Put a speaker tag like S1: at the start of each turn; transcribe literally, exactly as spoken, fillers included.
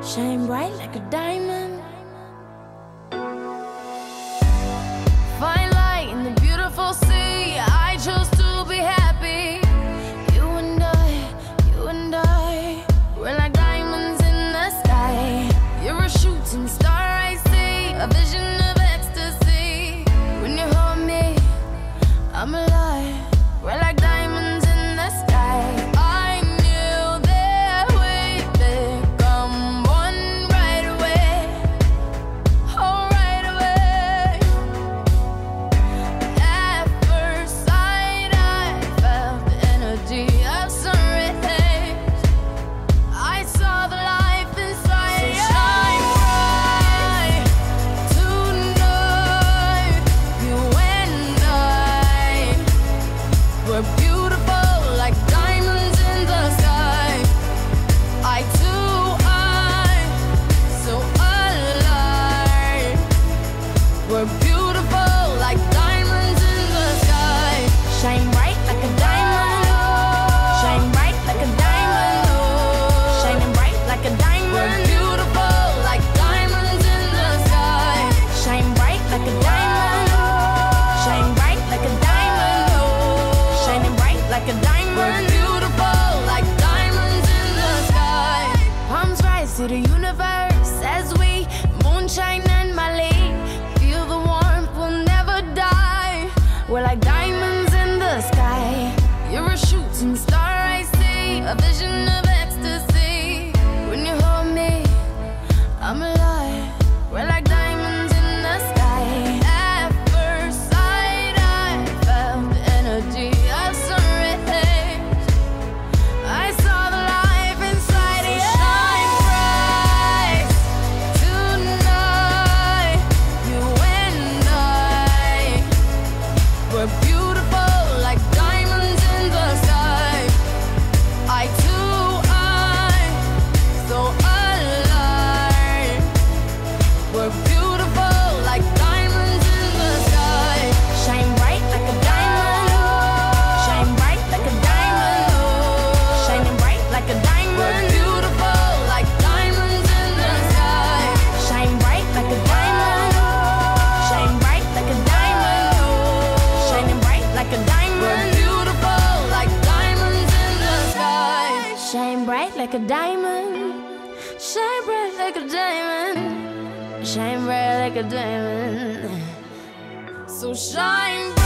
S1: shine bright like a diamond. Find light in the beautiful sea. I chose to be happy. You and I, you and I, we're like diamonds in the sky. You're a shooting star, I see, a vision of ecstasy. When you hold me, I'm alive. We're like diamonds in the sky. I knew that we'd become one right away. Oh, right away. At first sight, I felt the energy of sun rays. I saw the life inside you. So shine bright tonight. You and I, we're beautiful like diamonds in the sky. I too, I, so alive. We're beautiful like diamonds in the sky. Shine bright like a diamond. Shine bright like a diamond. Shining bright like a diamond. We're beautiful like diamonds in the sky. Shine bright like a diamond. Shine bright like a diamond. Shining bright like a diamond. We're beautiful like diamonds in the sky. Palms rise to the universe as we moonshine and Mali. Feel the warmth, we'll never die. We're like diamonds in the sky. You're a shooting star, I see, a vision of ecstasy. When you hold me, I'm alive. We're like diamonds in the sky. At first sight, I felt the energy of sun rays. I saw the life inside you. Shine bright tonight. You and I, we're beautiful like diamonds in the sky. I too, I, so alive. We're beautiful like diamonds in the sky. Shine bright like a diamond. Shine bright like a diamond. Shining bright like a diamond. We're beautiful like diamonds in the sky. Shine bright like a diamond. Shine bright like a diamond. Shining bright like a diamond. We're beautiful like diamonds in the sky. Shine bright like a diamond. Shine bright like a diamond. Shine bright like a diamond. So shine bright.